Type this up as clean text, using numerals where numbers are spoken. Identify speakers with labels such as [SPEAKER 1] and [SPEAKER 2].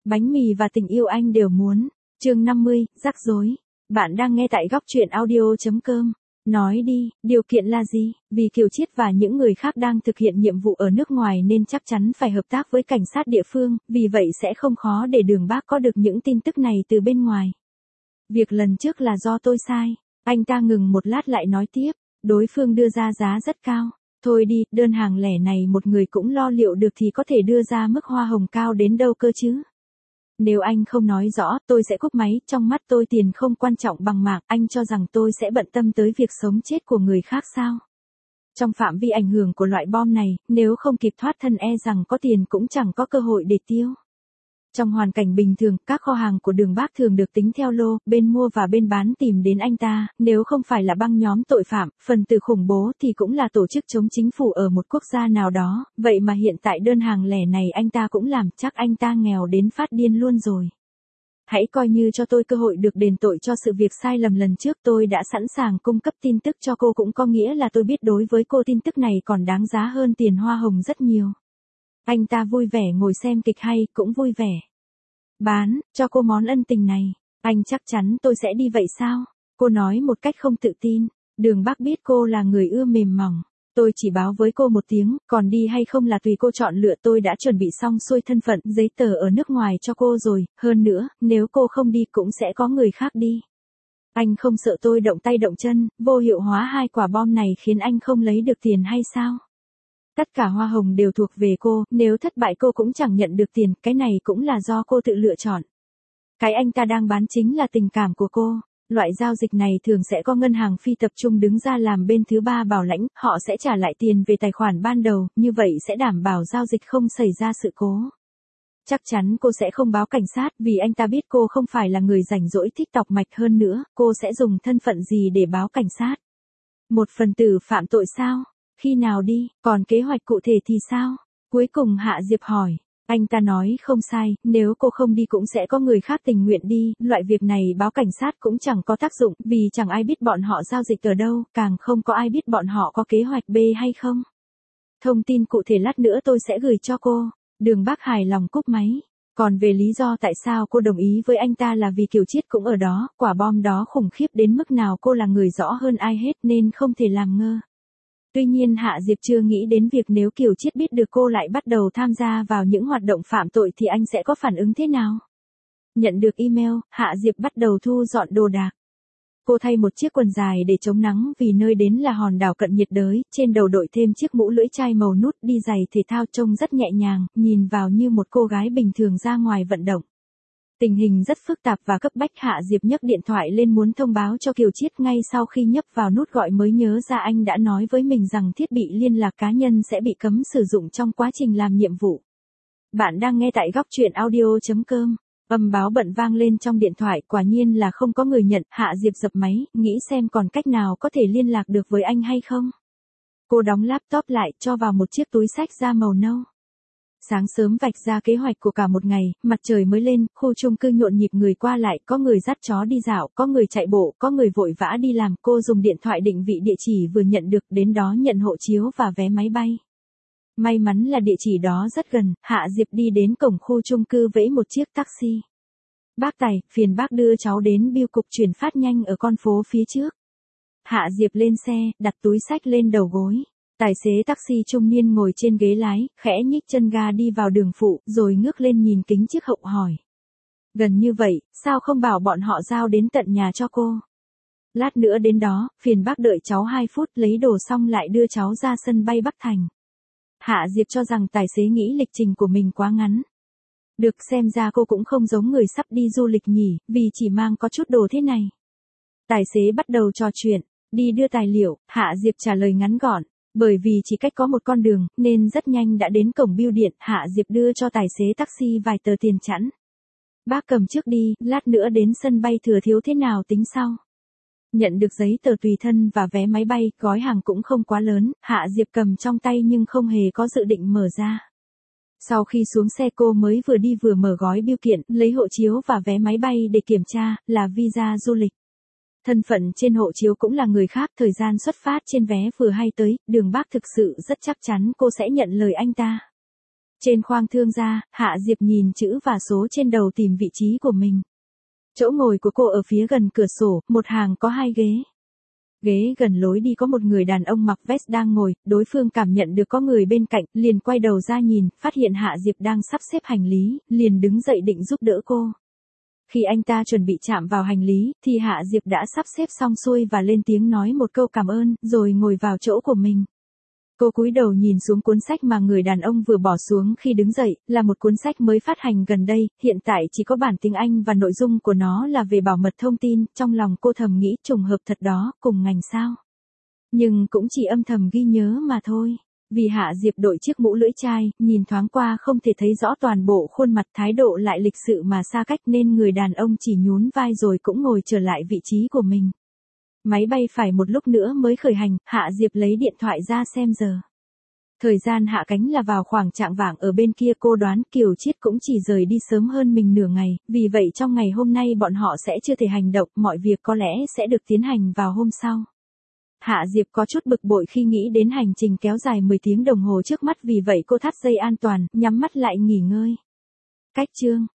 [SPEAKER 1] Bánh mì và tình yêu anh đều muốn. Chương 50, rắc rối. Bạn đang nghe tại góc truyện audio.com. Nói đi, điều kiện là gì? Vì Kiều Chiết và những người khác đang thực hiện nhiệm vụ ở nước ngoài nên chắc chắn phải hợp tác với cảnh sát địa phương, vì vậy sẽ không khó để Đường Bác có được những tin tức này từ bên ngoài. Việc lần trước là do tôi sai. Anh ta ngừng một lát lại nói tiếp, đối phương đưa ra giá rất cao. Thôi đi, đơn hàng lẻ này một người cũng lo liệu được thì có thể đưa ra mức hoa hồng cao đến đâu cơ chứ. Nếu anh không nói rõ, tôi sẽ cúp máy, trong mắt tôi tiền không quan trọng bằng mạng, anh cho rằng tôi sẽ bận tâm tới việc sống chết của người khác sao? Trong phạm vi ảnh hưởng của loại bom này, nếu không kịp thoát thân e rằng có tiền cũng chẳng có cơ hội để tiêu. Trong hoàn cảnh bình thường, các kho hàng của Đường Bác thường được tính theo lô, bên mua và bên bán tìm đến anh ta, nếu không phải là băng nhóm tội phạm, phần tử khủng bố thì cũng là tổ chức chống chính phủ ở một quốc gia nào đó, vậy mà hiện tại đơn hàng lẻ này anh ta cũng làm, chắc anh ta nghèo đến phát điên luôn rồi. Hãy coi như cho tôi cơ hội được đền tội cho sự việc sai lầm lần trước, tôi đã sẵn sàng cung cấp tin tức cho cô, cũng có nghĩa là tôi biết đối với cô tin tức này còn đáng giá hơn tiền hoa hồng rất nhiều. Anh ta vui vẻ ngồi xem kịch hay, cũng vui vẻ. Bán, cho cô món ân tình này. Anh chắc chắn tôi sẽ đi vậy sao? Cô nói một cách không tự tin. Đường Bác biết cô là người ưa mềm mỏng. Tôi chỉ báo với cô một tiếng, còn đi hay không là tùy cô chọn lựa, tôi đã chuẩn bị xong xuôi thân phận, giấy tờ ở nước ngoài cho cô rồi, hơn nữa, nếu cô không đi cũng sẽ có người khác đi. Anh không sợ tôi động tay động chân, vô hiệu hóa hai quả bom này khiến anh không lấy được tiền hay sao? Tất cả hoa hồng đều thuộc về cô, nếu thất bại cô cũng chẳng nhận được tiền, cái này cũng là do cô tự lựa chọn. Cái anh ta đang bán chính là tình cảm của cô. Loại giao dịch này thường sẽ có ngân hàng phi tập trung đứng ra làm bên thứ ba bảo lãnh, họ sẽ trả lại tiền về tài khoản ban đầu, như vậy sẽ đảm bảo giao dịch không xảy ra sự cố. Chắc chắn cô sẽ không báo cảnh sát vì anh ta biết cô không phải là người rảnh rỗi thích tọc mạch, hơn nữa, cô sẽ dùng thân phận gì để báo cảnh sát? Một phần tử phạm tội sao? Khi nào đi, còn kế hoạch cụ thể thì sao? Cuối cùng Hạ Diệp hỏi. Anh ta nói không sai, nếu cô không đi cũng sẽ có người khác tình nguyện đi, loại việc này báo cảnh sát cũng chẳng có tác dụng, vì chẳng ai biết bọn họ giao dịch ở đâu, càng không có ai biết bọn họ có kế hoạch B hay không. Thông tin cụ thể lát nữa tôi sẽ gửi cho cô. Đường Bác hài lòng cúp máy. Còn về lý do tại sao cô đồng ý với anh ta là vì Kiều Chiết cũng ở đó, quả bom đó khủng khiếp đến mức nào cô là người rõ hơn ai hết nên không thể làm ngơ. Tuy nhiên Hạ Diệp chưa nghĩ đến việc nếu Kiều Chiết biết được cô lại bắt đầu tham gia vào những hoạt động phạm tội thì anh sẽ có phản ứng thế nào. Nhận được email, Hạ Diệp bắt đầu thu dọn đồ đạc. Cô thay một chiếc quần dài để chống nắng vì nơi đến là hòn đảo cận nhiệt đới, trên đầu đội thêm chiếc mũ lưỡi chai màu nút, đi giày thể thao trông rất nhẹ nhàng, nhìn vào như một cô gái bình thường ra ngoài vận động. Tình hình rất phức tạp và cấp bách, Hạ Diệp nhấc điện thoại lên muốn thông báo cho Kiều Chiết, ngay sau khi nhấp vào nút gọi mới nhớ ra anh đã nói với mình rằng thiết bị liên lạc cá nhân sẽ bị cấm sử dụng trong quá trình làm nhiệm vụ. Bạn đang nghe tại góc truyện audio.com. Âm báo bận vang lên trong điện thoại, quả nhiên là không có người nhận, Hạ Diệp dập máy, nghĩ xem còn cách nào có thể liên lạc được với anh hay không. Cô đóng laptop lại, cho vào một chiếc túi xách da màu nâu. Sáng sớm vạch ra kế hoạch của cả một ngày, mặt trời mới lên, khu chung cư nhộn nhịp người qua lại, có người dắt chó đi dạo, có người chạy bộ, có người vội vã đi làm, cô dùng điện thoại định vị địa chỉ vừa nhận được, đến đó nhận hộ chiếu và vé máy bay. May mắn là địa chỉ đó rất gần, Hạ Diệp đi đến cổng khu chung cư vẫy một chiếc taxi. Bác Tài, phiền bác đưa cháu đến bưu cục chuyển phát nhanh ở con phố phía trước. Hạ Diệp lên xe, đặt túi xách lên đầu gối. Tài xế taxi trung niên ngồi trên ghế lái, khẽ nhích chân ga đi vào đường phụ, rồi ngước lên nhìn kính chiếc hậu hỏi. Gần như vậy, sao không bảo bọn họ giao đến tận nhà cho cô? Lát nữa đến đó, phiền bác đợi cháu 2 phút, lấy đồ xong lại đưa cháu ra sân bay Bắc Thành. Hạ Diệp cho rằng tài xế nghĩ lịch trình của mình quá ngắn. Được, xem ra cô cũng không giống người sắp đi du lịch nhỉ, vì chỉ mang có chút đồ thế này. Tài xế bắt đầu trò chuyện, đi đưa tài liệu, Hạ Diệp trả lời ngắn gọn. Bởi vì chỉ cách có một con đường, nên rất nhanh đã đến cổng bưu điện, Hạ Diệp đưa cho tài xế taxi vài tờ tiền chẵn. Bác cầm trước đi, lát nữa đến sân bay thừa thiếu thế nào tính sau. Nhận được giấy tờ tùy thân và vé máy bay, gói hàng cũng không quá lớn, Hạ Diệp cầm trong tay nhưng không hề có dự định mở ra. Sau khi xuống xe cô mới vừa đi vừa mở gói bưu kiện, lấy hộ chiếu và vé máy bay để kiểm tra, là visa du lịch. Thân phận trên hộ chiếu cũng là người khác, thời gian xuất phát trên vé vừa hay tới, Đường Bác thực sự rất chắc chắn cô sẽ nhận lời anh ta. Trên khoang thương gia, Hạ Diệp nhìn chữ và số trên đầu tìm vị trí của mình. Chỗ ngồi của cô ở phía gần cửa sổ, một hàng có 2 ghế. Ghế gần lối đi có một người đàn ông mặc vest đang ngồi, đối phương cảm nhận được có người bên cạnh, liền quay đầu ra nhìn, phát hiện Hạ Diệp đang sắp xếp hành lý, liền đứng dậy định giúp đỡ cô. Khi anh ta chuẩn bị chạm vào hành lý, thì Hạ Diệp đã sắp xếp xong xuôi và lên tiếng nói một câu cảm ơn, rồi ngồi vào chỗ của mình. Cô cúi đầu nhìn xuống cuốn sách mà người đàn ông vừa bỏ xuống khi đứng dậy, là một cuốn sách mới phát hành gần đây, hiện tại chỉ có bản tiếng Anh và nội dung của nó là về bảo mật thông tin, trong lòng cô thầm nghĩ trùng hợp thật đó, cùng ngành sao. Nhưng cũng chỉ âm thầm ghi nhớ mà thôi. Vì Hạ Diệp đội chiếc mũ lưỡi chai, nhìn thoáng qua không thể thấy rõ toàn bộ khuôn mặt, thái độ lại lịch sự mà xa cách, nên người đàn ông chỉ nhún vai rồi cũng ngồi trở lại vị trí của mình. Máy bay phải một lúc nữa mới khởi hành, Hạ Diệp lấy điện thoại ra xem giờ. Thời gian hạ cánh là vào khoảng chạng vạng, ở bên kia cô đoán Kiều Chiết cũng chỉ rời đi sớm hơn mình nửa ngày, vì vậy trong ngày hôm nay bọn họ sẽ chưa thể hành động, mọi việc có lẽ sẽ được tiến hành vào hôm sau. Hạ Diệp có chút bực bội khi nghĩ đến hành trình kéo dài 10 tiếng đồng hồ trước mắt, vì vậy cô thắt dây an toàn, nhắm mắt lại nghỉ ngơi. Cách chương